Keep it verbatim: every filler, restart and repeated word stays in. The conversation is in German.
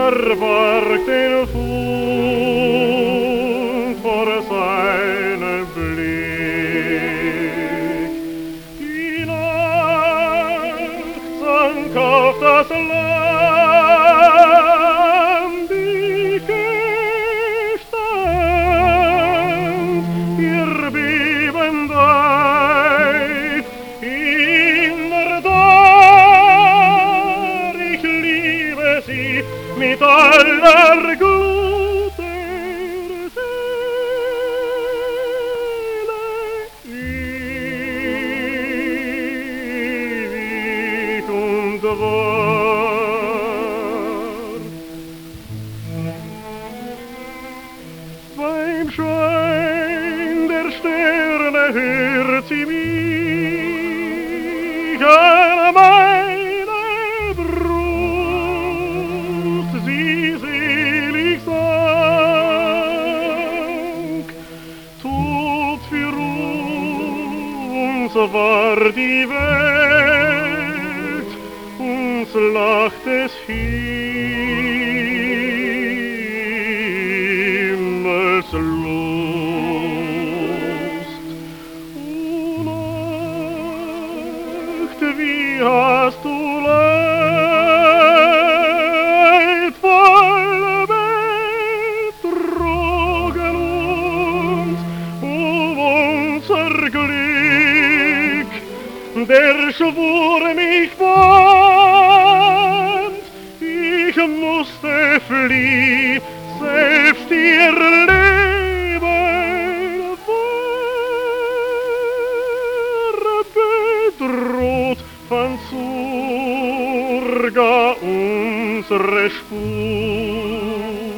verbarg den Fund vor seinem Blick. Die Nacht sank auf das Land, ich gestand, ihr bebend Ei, immer da, ich liebe sie mit aller Glut der Seele, ewig und wahr. Beim Schein der Sterne hört sie mich an meine Brust, sie selig sang. Tot für uns war die Welt, uns lacht es Himmelslust. O Nacht, wie hast du leidvoll betrogen uns, um unser Glück, der Schwur mich band, ich musste fliehen, selbst ihr Leben war bedroht, fand Surga unsere Spur.